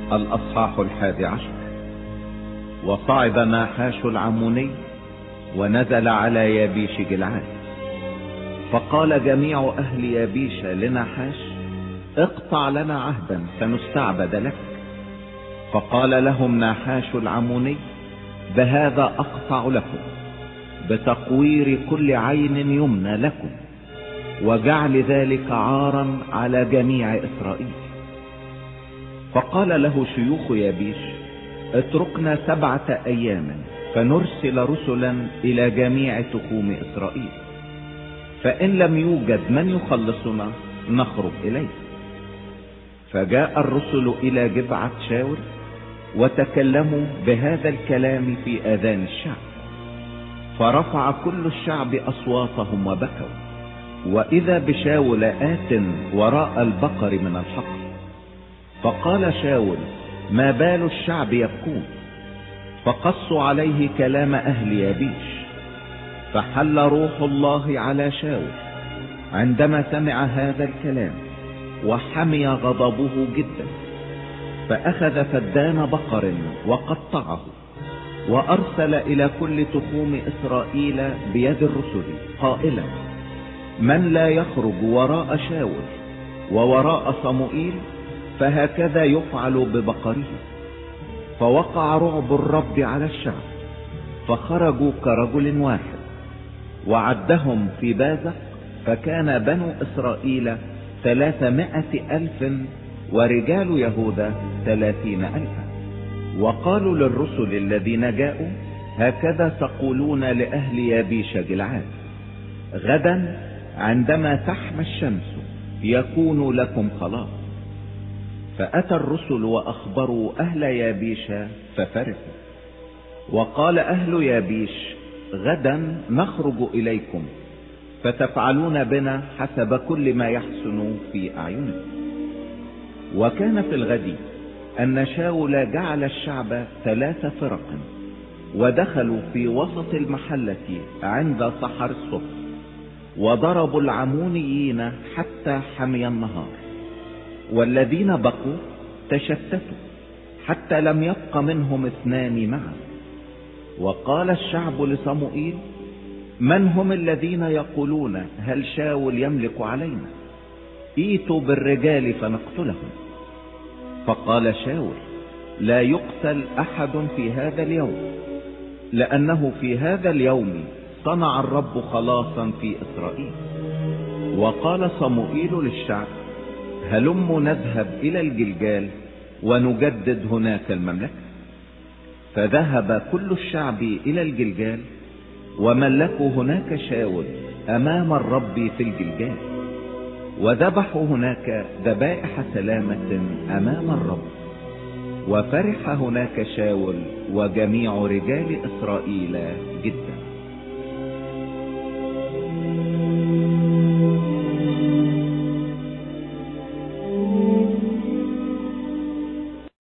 الأصحاح 11. وصعد ناحاش العموني ونزل على يابيش جلعاد، فقال جميع أهل يابيش لناحاش: اقطع لنا عهدا فنستعبد لك. فقال لهم ناحاش العموني: بهذا أقطع لكم، بتقوير كل عين يمنى لكم، وجعل ذلك عارا على جميع إسرائيل. فقال له شيوخ يابيش: اتركنا 7 أيام فنرسل رسلا إلى جميع تخوم إسرائيل، فإن لم يوجد من يخلصنا نخرج إليه. فجاء الرسل إلى جبعة شاول وتكلموا بهذا الكلام في آذان الشعب، فرفع كل الشعب أصواتهم وبكوا، وإذا بشاول آت وراء البقر من الحقل. فقال شاول: ما بال الشعب يبكون؟ فقصوا عليه كلام أهل يابيش. فحل روح الله على شاول عندما سمع هذا الكلام، وحمي غضبه جدا، فأخذ فدان بقر وقطعه، وأرسل إلى كل تخوم إسرائيل بيد الرسل قائلا: من لا يخرج وراء شاول ووراء صموئيل فهكذا يفعل ببقره. فوقع رعب الرب على الشعب، فخرجوا كرجل واحد، وعدهم في بازق، فكان بنو إسرائيل 300,000 ورجال يهوذا 30,000. وقالوا للرسل الذين جاءوا: هكذا تقولون لأهل يابيش جلعاد: غدا عندما تحمى الشمس يكون لكم خلاص. فأتى الرسل وأخبروا أهل يابيش ففرحوا. وقال أهل يابيش: غدا نخرج إليكم، فتفعلون بنا حسب كل ما يحسن في أعينكم. وكان في الغد أن شاول جعل الشعب 3 فرق، ودخلوا في وسط المحلة عند سحر الصبح، وضربوا العمونيين حتى حمي النهار. والذين بقوا تشتتوا حتى لم يبق منهم 2 معا. وقال الشعب لصموئيل: من هم الذين يقولون هل شاول يملك علينا؟ ائتوا بالرجال فنقتلهم. فقال شاول: لا يقتل أحد في هذا اليوم، لأنه في هذا اليوم صنع الرب خلاصا في إسرائيل. وقال صموئيل للشعب: هلموا نذهب إلى الجلجال ونجدد هناك المملكة. فذهب كل الشعب إلى الجلجال، وملكوا هناك شاول أمام الرب في الجلجال، وذبحوا هناك ذبائح سلامة أمام الرب. وفرح هناك شاول وجميع رجال إسرائيل جدا.